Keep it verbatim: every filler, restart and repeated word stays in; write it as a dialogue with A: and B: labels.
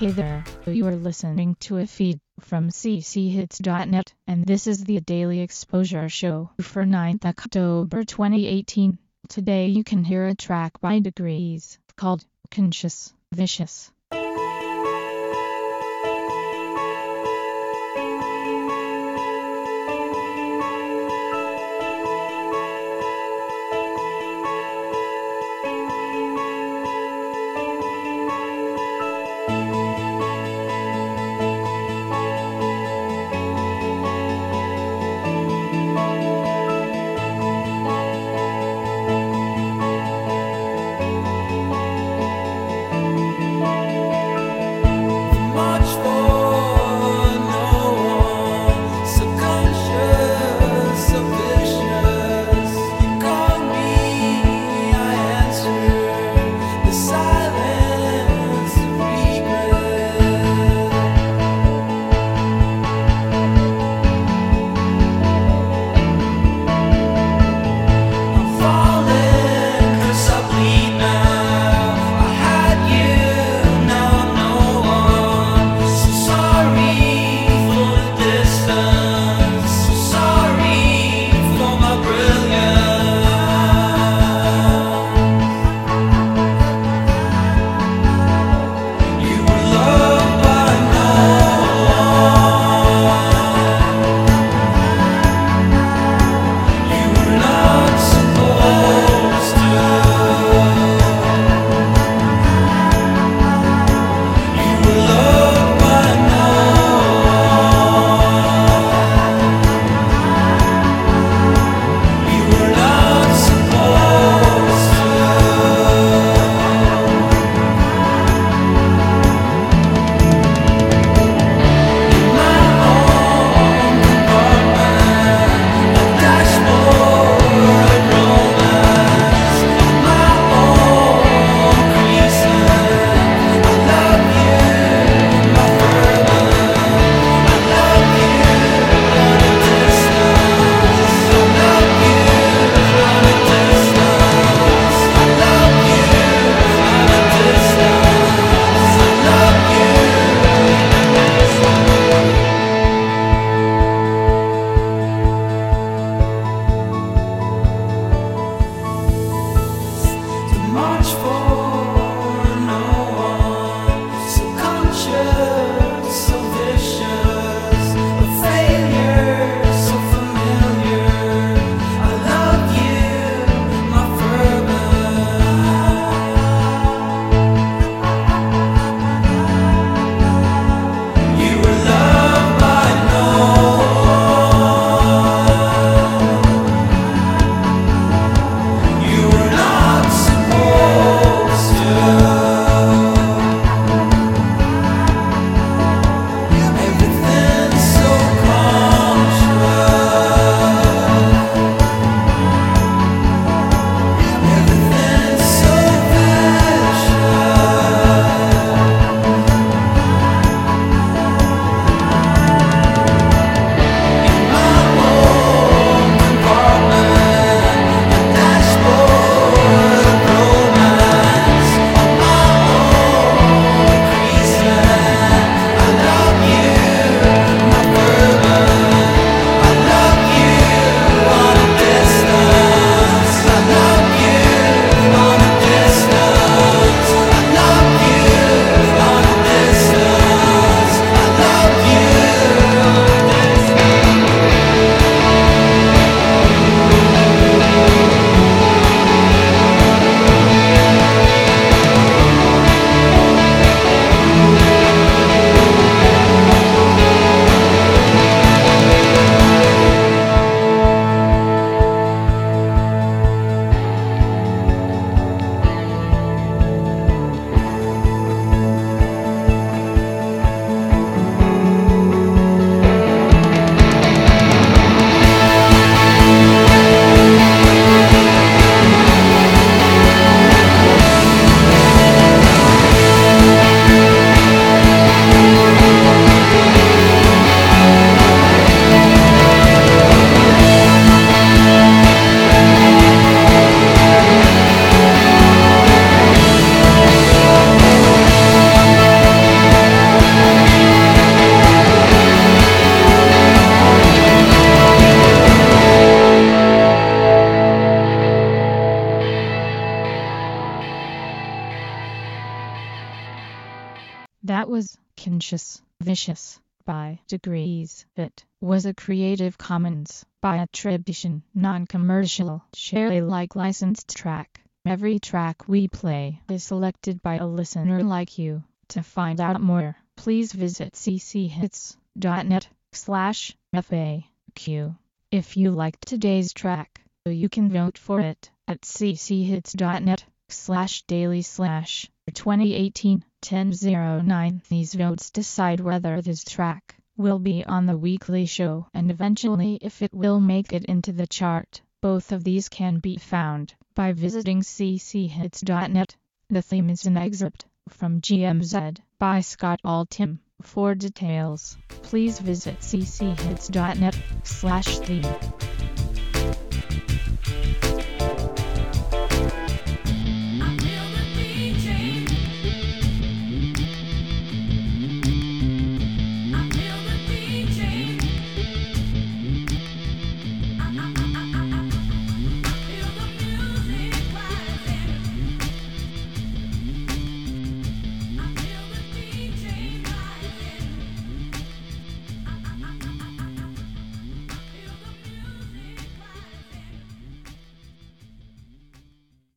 A: Hey there, you are listening to a feed from c c hits dot net, and this is the Daily Exposure Show for ninth October twenty eighteen. Today you can hear a track by Degrees called Conscious Vicious. was Conscious Vicious by Degrees. It was a Creative Commons by attribution, non-commercial, share Alike licensed track. Every track we play is selected by a listener like you. To find out more, please visit cchits.net slash FAQ. If you liked today's track, you can vote for it at cchits.net slash daily slash twenty eighteen ten oh nine. These votes decide whether this track will be on the weekly show and eventually if it will make it into the chart. Both of these can be found by visiting cchits.net. The theme is an excerpt from G M Z by Scott Altham. For details, please visit cchits.net slash theme.